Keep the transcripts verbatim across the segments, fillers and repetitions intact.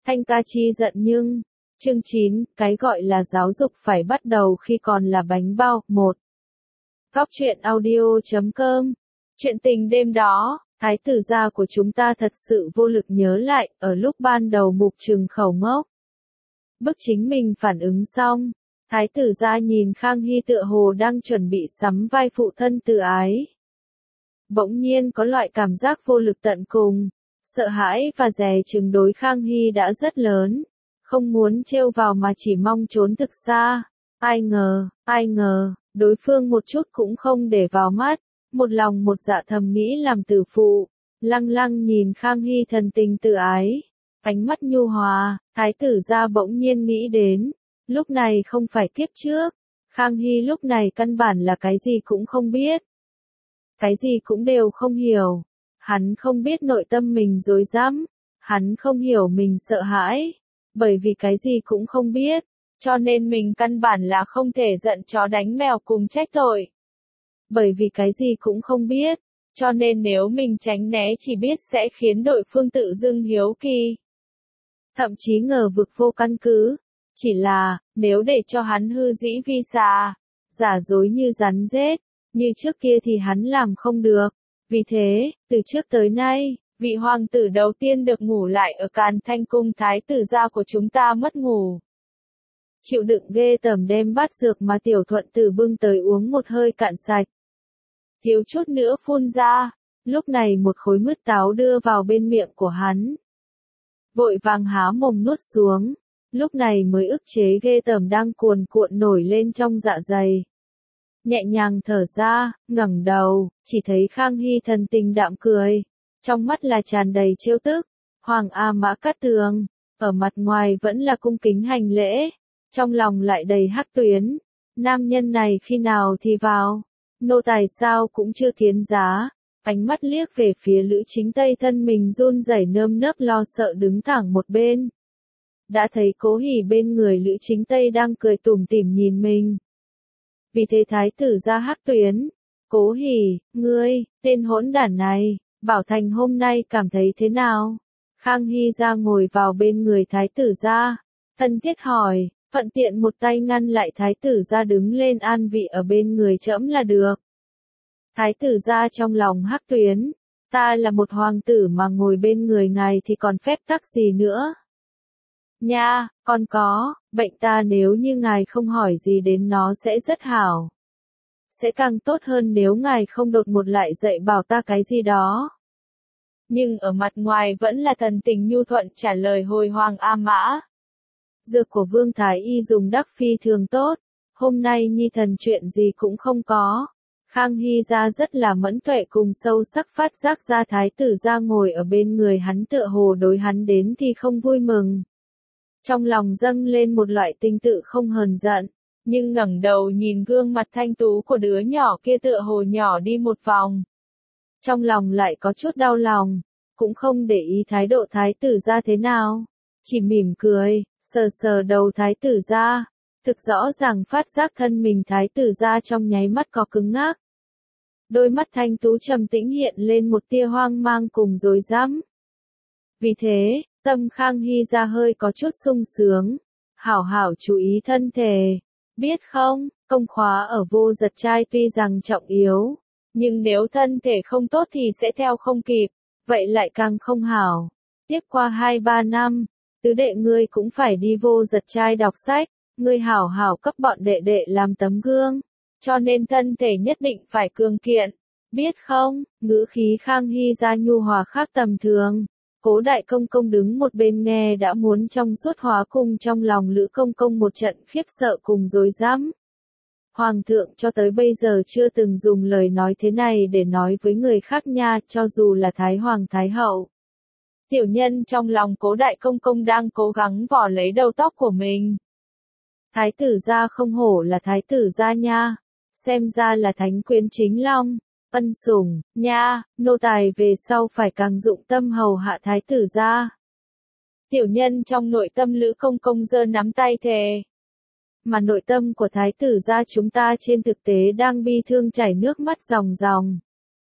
Thanh ca chi giận nhưng, chương chín, cái gọi là giáo dục phải bắt đầu khi còn là bánh bao. Một. Góc truyện audio chấm com. Chuyện tình đêm đó, thái tử gia của chúng ta thật sự vô lực nhớ lại, ở lúc ban đầu Mục Trừng khẩu ngốc. Bức chính mình phản ứng xong, thái tử gia nhìn Khang Hy tựa hồ đang chuẩn bị sắm vai phụ thân từ ái. Bỗng nhiên có loại cảm giác vô lực tận cùng, sợ hãi và dè chừng đối Khang Hy đã rất lớn, không muốn trêu vào mà chỉ mong trốn thực xa. Ai ngờ, ai ngờ, đối phương một chút cũng không để vào mắt, một lòng một dạ thầm nghĩ làm tử phụ, lăng lăng nhìn Khang Hy thần tình tự ái, ánh mắt nhu hòa, thái tử gia bỗng nhiên nghĩ đến, lúc này không phải kiếp trước, Khang Hy lúc này căn bản là cái gì cũng không biết. Cái gì cũng đều không hiểu, hắn không biết nội tâm mình rối rắm, hắn không hiểu mình sợ hãi, bởi vì cái gì cũng không biết, cho nên mình căn bản là không thể giận chó đánh mèo cùng trách tội. Bởi vì cái gì cũng không biết, cho nên nếu mình tránh né chỉ biết sẽ khiến đối phương tự dưng hiếu kỳ. Thậm chí ngờ vực vô căn cứ, chỉ là, nếu để cho hắn hư dĩ vi xà, giả dối như rắn rết, như trước kia thì hắn làm không được. Vì thế, từ trước tới nay, vị hoàng tử đầu tiên được ngủ lại ở Càn Thanh cung thái tử gia của chúng ta mất ngủ. Chịu đựng ghê tởm đem bát dược mà tiểu thuận tử bưng tới uống một hơi cạn sạch. Thiếu chút nữa phun ra, lúc này một khối mứt táo đưa vào bên miệng của hắn. Vội vàng há mồm nuốt xuống, lúc này mới ức chế ghê tởm đang cuồn cuộn nổi lên trong dạ dày. Nhẹ nhàng thở ra, ngẩng đầu, chỉ thấy Khang Hy thần tình đạm cười, trong mắt là tràn đầy trêu tức. Hoàng A Mã Cát Tường, ở mặt ngoài vẫn là cung kính hành lễ, trong lòng lại đầy hắc tuyến. Nam nhân này khi nào thì vào, nô tài sao cũng chưa kiến giá, ánh mắt liếc về phía Lữ Chính Tây thân mình run rẩy nơm nớp lo sợ đứng thẳng một bên. Đã thấy Cố Hỉ bên người Lữ Chính Tây đang cười tủm tỉm nhìn mình. Vì thế thái tử ra hắc tuyến, Cố Hỉ, ngươi, tên hỗn đản này, Bảo Thành hôm nay cảm thấy thế nào? Khang Hy ra ngồi vào bên người thái tử ra, thân thiết hỏi, thuận tiện một tay ngăn lại thái tử ra đứng lên an vị ở bên người trẫm là được. Thái tử ra trong lòng hắc tuyến, ta là một hoàng tử mà ngồi bên người ngài thì còn phép tắc gì nữa? Nha, còn có, bệnh ta nếu như ngài không hỏi gì đến nó sẽ rất hảo. Sẽ càng tốt hơn nếu ngài không đột một lại dạy bảo ta cái gì đó. Nhưng ở mặt ngoài vẫn là thần tình nhu thuận trả lời hồi Hoàng A Mã. Dược của Vương Thái Y dùng đắc phi thường tốt, hôm nay nhi thần chuyện gì cũng không có. Khang Hy ra rất là mẫn tuệ cùng sâu sắc phát giác ra thái tử ra ngồi ở bên người hắn tựa hồ đối hắn đến thì không vui mừng. Trong lòng dâng lên một loại tinh tự không hờn giận, nhưng ngẩng đầu nhìn gương mặt thanh tú của đứa nhỏ kia tựa hồ nhỏ đi một vòng. Trong lòng lại có chút đau lòng, cũng không để ý thái độ thái tử ra thế nào, chỉ mỉm cười, sờ sờ đầu thái tử ra, thực rõ ràng phát giác thân mình thái tử ra trong nháy mắt có cứng ngắc. Đôi mắt thanh tú trầm tĩnh hiện lên một tia hoang mang cùng rối rắm. Vì thế, tâm Khang Hy ra hơi có chút sung sướng, hảo hảo chú ý thân thể, biết không, công khóa ở Vô Giật Trai tuy rằng trọng yếu, nhưng nếu thân thể không tốt thì sẽ theo không kịp, vậy lại càng không hảo. Tiếp qua hai ba năm, tứ đệ ngươi cũng phải đi Vô Giật Trai đọc sách, ngươi hảo hảo cấp bọn đệ đệ làm tấm gương, cho nên thân thể nhất định phải cường kiện, biết không, ngữ khí Khang Hy ra nhu hòa khác tầm thường. Cố đại công công đứng một bên nghe đã muốn trong suốt hóa cùng trong lòng Lữ công công một trận khiếp sợ cùng rối rắm. Hoàng thượng cho tới bây giờ chưa từng dùng lời nói thế này để nói với người khác nha, cho dù là Thái Hoàng Thái Hậu. Tiểu nhân trong lòng cố đại công công đang cố gắng vò lấy đầu tóc của mình. Thái tử gia không hổ là thái tử gia nha, xem ra là thánh quyến chính long. Ân sủng, nha, nô tài về sau phải càng dụng tâm hầu hạ thái tử gia. Tiểu nhân trong nội tâm Lữ công công giơ nắm tay thề. Mà nội tâm của thái tử gia chúng ta trên thực tế đang bi thương chảy nước mắt ròng ròng.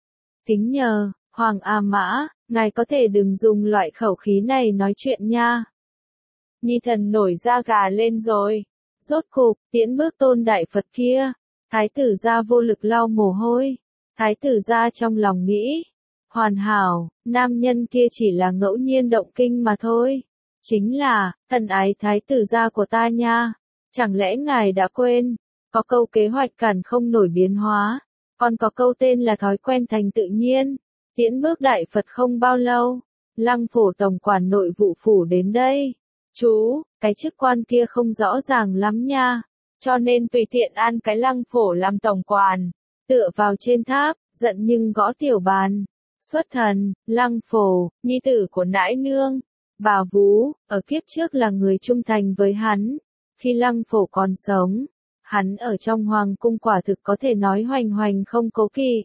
Kính nhờ, Hoàng A Mã, ngài có thể đừng dùng loại khẩu khí này nói chuyện nha. Nhi thần nổi da gà lên rồi. Rốt cục, tiễn bước tôn đại Phật kia. Thái tử gia vô lực lau mồ hôi. Thái tử gia trong lòng nghĩ. Hoàn hảo, nam nhân kia chỉ là ngẫu nhiên động kinh mà thôi. Chính là, thần ái thái tử gia của ta nha. Chẳng lẽ ngài đã quên, có câu kế hoạch cản không nổi biến hóa, còn có câu tên là thói quen thành tự nhiên. Tiễn bước đại Phật không bao lâu, Lăng Phổ tổng quản nội vụ phủ đến đây. Chú, cái chức quan kia không rõ ràng lắm nha, cho nên tùy tiện an cái Lăng Phổ làm tổng quản. Tựa vào trên tháp, giận nhưng gõ tiểu bàn. Xuất thần, Lăng Phổ, nhi tử của nãi nương. Bà Vú, ở kiếp trước là người trung thành với hắn. Khi Lăng Phổ còn sống, hắn ở trong hoàng cung quả thực có thể nói hoành hoành không cố kỵ.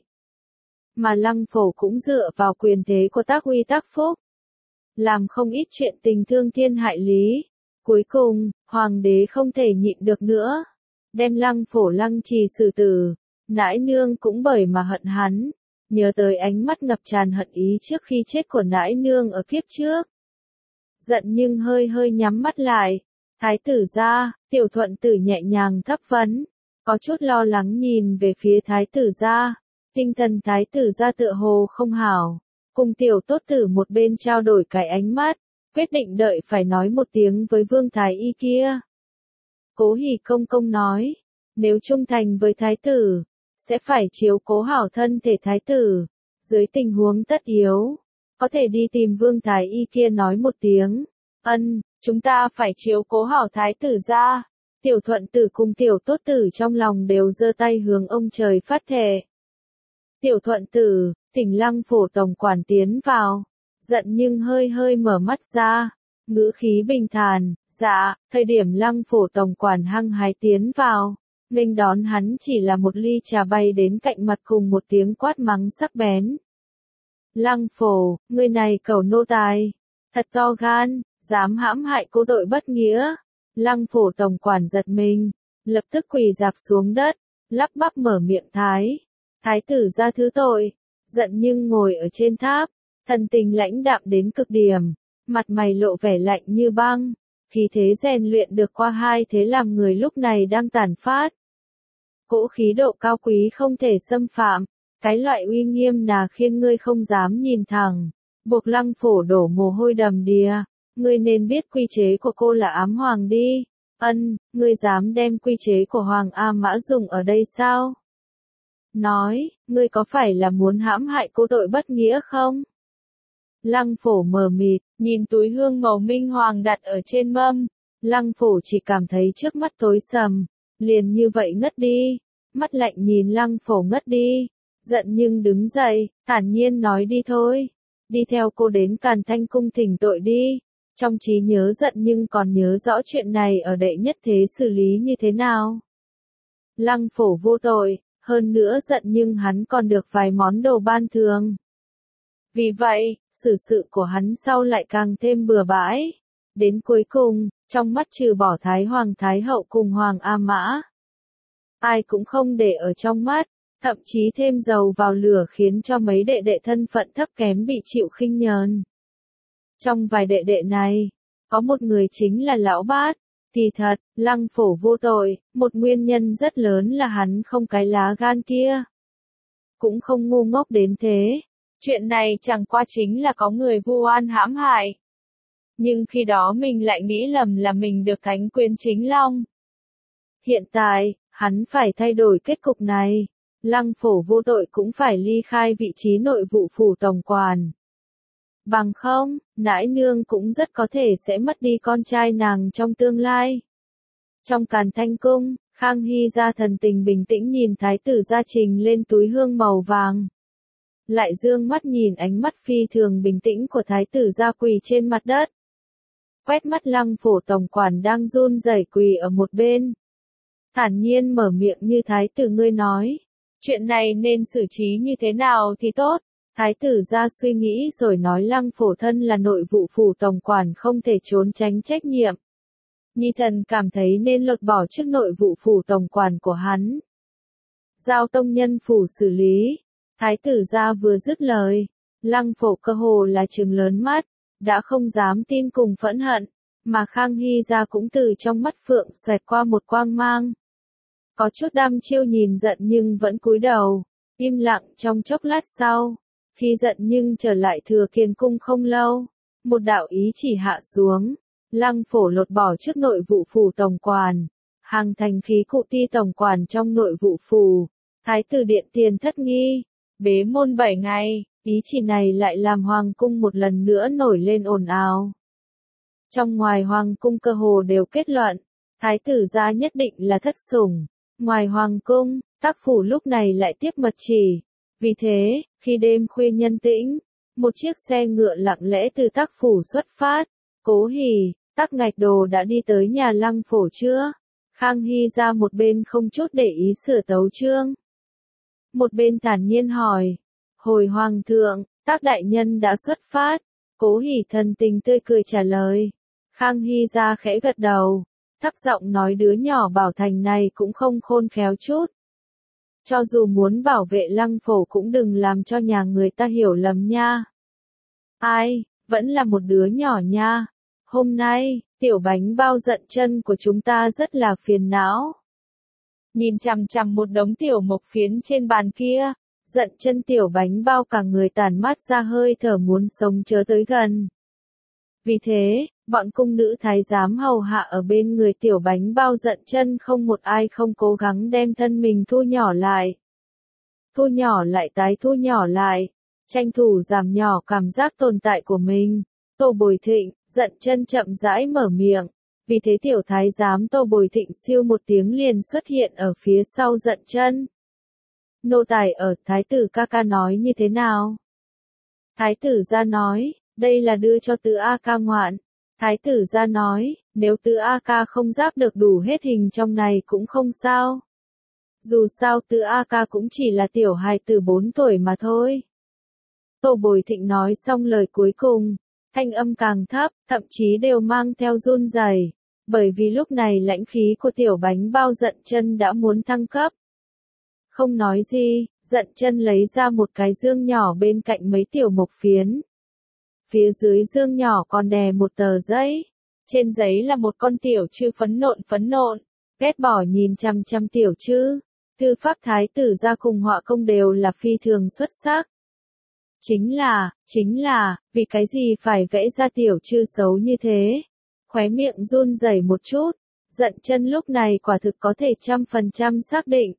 Mà Lăng Phổ cũng dựa vào quyền thế của tác uy tác phúc, làm không ít chuyện tình thương thiên hại lý. Cuối cùng, hoàng đế không thể nhịn được nữa, đem Lăng Phổ lăng trì xử tử. Nãi nương cũng bởi mà hận hắn, nhớ tới ánh mắt ngập tràn hận ý trước khi chết của nãi nương ở kiếp trước. Giận nhưng hơi hơi nhắm mắt lại. Thái tử gia, Tiểu Thuận Tử nhẹ nhàng thấp vấn, có chút lo lắng nhìn về phía thái tử gia. Tinh thần thái tử gia tựa hồ không hảo, cùng Tiểu Tốt Tử một bên trao đổi cái ánh mắt, quyết định đợi phải nói một tiếng với Vương Thái Y kia. Cố Hỉ công công nói, nếu trung thành với thái tử, sẽ phải chiếu cố hảo thân thể thái tử, dưới tình huống tất yếu, có thể đi tìm Vương Thái Y kia nói một tiếng. Ân, chúng ta phải chiếu cố hảo thái tử gia. Tiểu Thuận Tử cùng Tiểu Tốt Tử trong lòng đều giơ tay hướng ông trời phát thề. Tiểu Thuận Tử, thỉnh Lăng Phổ tổng quản tiến vào. Giận nhưng hơi hơi mở mắt ra, ngữ khí bình thản. Dạ, thời điểm Lăng Phổ tổng quản hăng hái tiến vào, nghênh đón hắn chỉ là một ly trà bay đến cạnh mặt cùng một tiếng quát mắng sắc bén. Lăng Phổ, người này cẩu nô tài, thật to gan, dám hãm hại cô đội bất nghĩa. Lăng Phổ tổng quản giật mình, lập tức quỳ rạp xuống đất, lắp bắp mở miệng thái. Thái tử gia thứ tội. Giận nhưng ngồi ở trên tháp, thần tình lãnh đạm đến cực điểm, mặt mày lộ vẻ lạnh như băng, khí thế rèn luyện được qua hai thế làm người lúc này đang tàn phát. Cỗ khí độ cao quý không thể xâm phạm, cái loại uy nghiêm nà khiến ngươi không dám nhìn thẳng, buộc Lăng Phổ đổ mồ hôi đầm đìa. Ngươi nên biết quy chế của cô là ám hoàng đi. Ân, ngươi dám đem quy chế của Hoàng A Mã dùng ở đây sao? Nói, ngươi có phải là muốn hãm hại cô đội bất nghĩa không? Lăng Phổ mờ mịt, nhìn túi hương màu minh hoàng đặt ở trên mâm. Lăng Phổ chỉ cảm thấy trước mắt tối sầm, liền như vậy ngất đi. Mắt lạnh nhìn Lăng Phổ ngất đi. Giận nhưng đứng dậy, thản nhiên nói đi thôi. Đi theo cô đến Càn Thanh cung thỉnh tội đi. Trong trí nhớ Giận nhưng còn nhớ rõ chuyện này ở đệ nhất thế xử lý như thế nào. Lăng Phổ vô tội, hơn nữa Giận nhưng hắn còn được vài món đồ ban thường. Vì vậy, xử sự của hắn sau lại càng thêm bừa bãi. Đến cuối cùng, trong mắt trừ bỏ Thái Hoàng Thái Hậu cùng Hoàng A Mã, ai cũng không để ở trong mắt, thậm chí thêm dầu vào lửa khiến cho mấy đệ đệ thân phận thấp kém bị chịu khinh nhờn. Trong vài đệ đệ này, có một người chính là Lão Bát. Thì thật, Lăng Phổ vô tội, một nguyên nhân rất lớn là hắn không cái lá gan kia. Cũng không ngu ngốc đến thế. Chuyện này chẳng qua chính là có người vu oan hãm hại. Nhưng khi đó mình lại nghĩ lầm là mình được thánh quyền chính long. Hiện tại, hắn phải thay đổi kết cục này. Lăng Phổ vô tội cũng phải ly khai vị trí nội vụ phủ tổng quản. Bằng không, nãi nương cũng rất có thể sẽ mất đi con trai nàng trong tương lai. Trong Càn Thanh cung, Khang Hy gia thần tình bình tĩnh nhìn thái tử gia trình lên túi hương màu vàng. Lại dương mắt nhìn ánh mắt phi thường bình tĩnh của thái tử gia quỳ trên mặt đất. Quét mắt Lăng Phổ tổng quản đang run rẩy quỳ ở một bên. Thản nhiên mở miệng như thái tử ngươi nói. Chuyện này nên xử trí như thế nào thì tốt. Thái tử gia suy nghĩ rồi nói Lăng Phổ thân là nội vụ phủ tổng quản không thể trốn tránh trách nhiệm. Nhi thần cảm thấy nên lột bỏ chức nội vụ phủ tổng quản của hắn. Giao tông nhân phủ xử lý. Thái tử gia vừa dứt lời, Lăng Phổ cơ hồ là trừng lớn mắt, đã không dám tin cùng phẫn hận. mà Khang Hy ra cũng từ trong mắt Phượng xoẹt qua một quang mang. Có chút đăm chiêu nhìn giận nhưng vẫn cúi đầu, im lặng trong chốc lát sau. Khi giận nhưng trở lại Thừa Kiền cung không lâu, một đạo ý chỉ hạ xuống, Lăng Phổ lột bỏ chức nội vụ phủ tổng quản, hàng thành khí cụ ti tổng quản trong nội vụ phủ, thái tử điện tiền thất nghi, bế môn bảy ngày. Ý chỉ này lại làm hoàng cung một lần nữa nổi lên ồn ào. Trong ngoài hoàng cung cơ hồ đều kết luận, thái tử gia nhất định là thất sủng. Ngoài hoàng cung, Tác phủ lúc này lại tiếp mật chỉ. Vì thế, khi đêm khuya nhân tĩnh, một chiếc xe ngựa lặng lẽ từ Tác phủ xuất phát. Cố Hỉ, Tắc Ngạch Đồ đã đi tới nhà Lăng Phổ chưa? Khang Hy ra một bên không chút để ý sửa tấu chương. Một bên thản nhiên hỏi. Hồi hoàng thượng, Tác đại nhân đã xuất phát. Cố Hỉ thần tình tươi cười trả lời. Khang Hy ra khẽ gật đầu, thấp giọng nói đứa nhỏ Bảo Thành này cũng không khôn khéo chút. Cho dù muốn bảo vệ Lăng Phổ cũng đừng làm cho nhà người ta hiểu lầm nha. Ai, vẫn là một đứa nhỏ nha. Hôm nay, tiểu bánh bao giận chân của chúng ta rất là phiền não. Nhìn chằm chằm một đống tiểu mộc phiến trên bàn kia, giận chân tiểu bánh bao cả người tản mát ra hơi thở muốn sống chớ tới gần. Vì thế, bọn cung nữ thái giám hầu hạ ở bên người tiểu bánh bao giận chân không một ai không cố gắng đem thân mình thu nhỏ lại. Thu nhỏ lại tái thu nhỏ lại, tranh thủ giảm nhỏ cảm giác tồn tại của mình. Tô Bồi Thịnh, giận chân chậm rãi mở miệng. Vì thế tiểu thái giám Tô Bồi Thịnh siêu một tiếng liền xuất hiện ở phía sau giận chân. Nô tài ở, thái tử ca ca nói như thế nào? Thái tử ra nói, đây là đưa cho Tứ A Ca ngoạn. Thái tử ra nói, nếu Tứ A Ca không giáp được đủ hết hình trong này cũng không sao. Dù sao Tứ A Ca cũng chỉ là tiểu hài tử bốn tuổi mà thôi. Tô Bồi Thịnh nói xong lời cuối cùng, thanh âm càng thấp, thậm chí đều mang theo run rẩy, bởi vì lúc này lãnh khí của tiểu bánh bao giận chân đã muốn thăng cấp. Không nói gì, giận chân lấy ra một cái dương nhỏ bên cạnh mấy tiểu mộc phiến. Phía dưới dương nhỏ còn đè một tờ giấy. Trên giấy là một con tiểu chư phấn nộn phấn nộn, ghét bỏ nhìn chăm chăm tiểu chư. Thư pháp thái tử ra cùng họa công đều là phi thường xuất sắc. Chính là, chính là, vì cái gì phải vẽ ra tiểu chư xấu như thế? Khóe miệng run rẩy một chút, giận chân lúc này quả thực có thể trăm phần trăm xác định.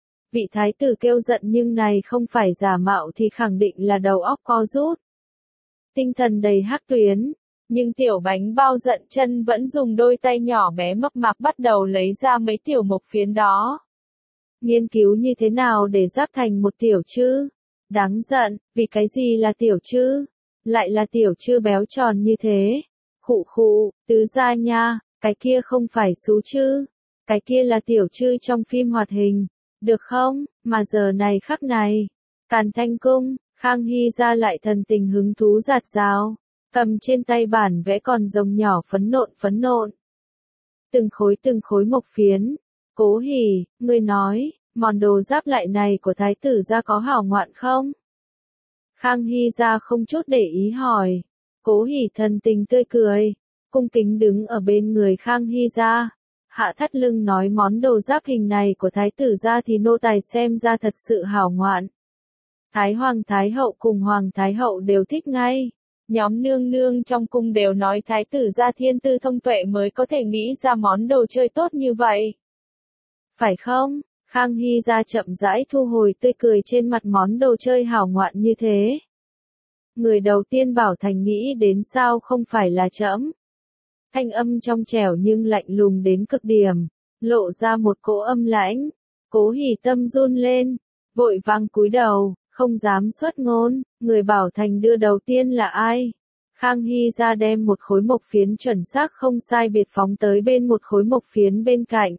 Vị thái tử kêu giận nhưng này không phải giả mạo thì khẳng định là đầu óc co rút. Tinh thần đầy hắc tuyến, nhưng tiểu bánh bao giận chân vẫn dùng đôi tay nhỏ bé mập mạp bắt đầu lấy ra mấy tiểu mộc phiến đó. Nghiên cứu như thế nào để giáp thành một tiểu chư? Đáng giận, vì cái gì là tiểu chư? Lại là tiểu chư béo tròn như thế. Khụ khụ, tứ gia nha, cái kia không phải sú chư. Cái kia là tiểu chư trong phim hoạt hình. Được không, mà giờ này khắc này. Càn Thanh Cung, Khang Hy ra lại thần tình hứng thú giạt rào. Cầm trên tay bản vẽ còn rồng nhỏ phấn nộn phấn nộn. Từng khối từng khối mộc phiến. Cố Hỉ, ngươi nói, món đồ giáp lại này của thái tử gia có hảo ngoạn không? Khang Hy ra không chút để ý hỏi. Cố Hỉ thần tình tươi cười, cung kính đứng ở bên người Khang Hy ra. Hạ thắt lưng nói món đồ giáp hình này của thái tử gia thì nô tài xem ra thật sự hảo ngoạn. Thái Hoàng Thái Hậu cùng Hoàng Thái Hậu đều thích ngay. Nhóm nương nương trong cung đều nói thái tử gia thiên tư thông tuệ mới có thể nghĩ ra món đồ chơi tốt như vậy. Phải không? Khang Hy ra chậm rãi thu hồi tươi cười trên mặt món đồ chơi hảo ngoạn như thế. Người đầu tiên Bảo Thành nghĩ đến sao không phải là trẫm. Thanh âm trong trẻo nhưng lạnh lùng đến cực điểm, lộ ra một cỗ âm lãnh. Cố Hỉ tâm run lên, vội vàng cúi đầu, không dám xuất ngôn. Người Bảo Thành đưa đầu tiên là ai? Khang Hy ra đem một khối mộc phiến chuẩn xác không sai biệt phóng tới bên một khối mộc phiến bên cạnh.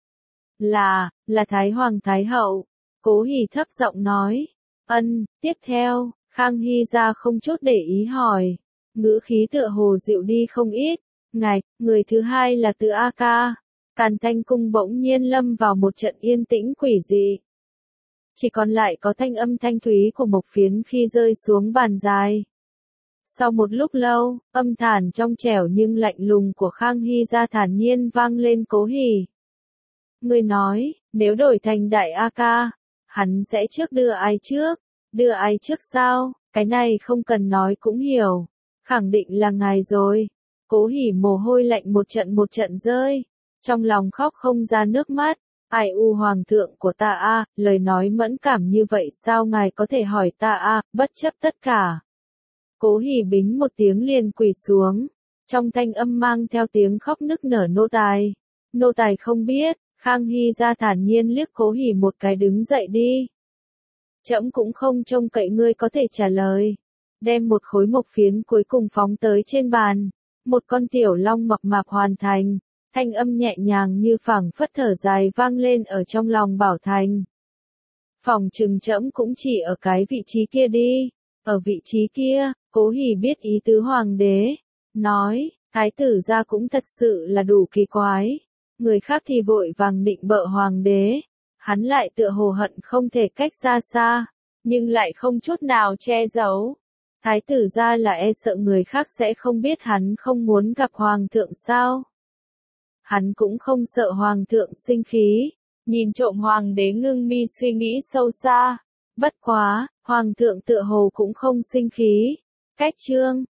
Là, là Thái Hoàng Thái Hậu. Cố Hỉ thấp giọng nói. Ân, tiếp theo, Khang Hy ra không chút để ý hỏi. Ngữ khí tựa hồ dịu đi không ít. Ngài, người thứ hai là Tứ A Ca. Càn Thanh Cung bỗng nhiên lâm vào một trận yên tĩnh quỷ dị. Chỉ còn lại có thanh âm thanh thúy của mộc phiến khi rơi xuống bàn dài. Sau một lúc lâu, âm thản trong trẻo nhưng lạnh lùng của Khang Hy ra thản nhiên vang lên. Cố Hỉ, ngươi nói, nếu đổi thành đại A ca, hắn sẽ trước đưa ai trước? Đưa ai trước sao? Cái này không cần nói cũng hiểu. Khẳng định là ngài rồi. Cố Hỉ mồ hôi lạnh một trận một trận rơi. Trong lòng khóc không ra nước mắt. Ai u hoàng thượng của ta a, lời nói mẫn cảm như vậy sao ngài có thể hỏi ta a, bất chấp tất cả. Cố Hỉ bính một tiếng liền quỳ xuống. Trong thanh âm mang theo tiếng khóc nức nở. Nô tài. Nô tài không biết. Khang Hy ra thản nhiên liếc Cố Hỉ một cái đứng dậy đi. Trẫm cũng không trông cậy ngươi có thể trả lời. Đem một khối mộc phiến cuối cùng phóng tới trên bàn. Một con tiểu long mập mạp hoàn thành. Thanh âm nhẹ nhàng như phảng phất thở dài vang lên ở trong lòng Bảo Thành. Phòng trừng trẫm cũng chỉ ở cái vị trí kia đi. Ở vị trí kia, Cố Hỉ biết ý tứ hoàng đế. Nói, thái tử gia cũng thật sự là đủ kỳ quái. Người khác thì vội vàng định bợ hoàng đế. Hắn lại tựa hồ hận không thể cách xa xa. Nhưng lại không chút nào che giấu. Thái tử gia là e sợ người khác sẽ không biết hắn không muốn gặp hoàng thượng sao. Hắn cũng không sợ hoàng thượng sinh khí. Nhìn trộm hoàng đế ngưng mi suy nghĩ sâu xa. Bất quá, hoàng thượng tựa hồ cũng không sinh khí. Cách chương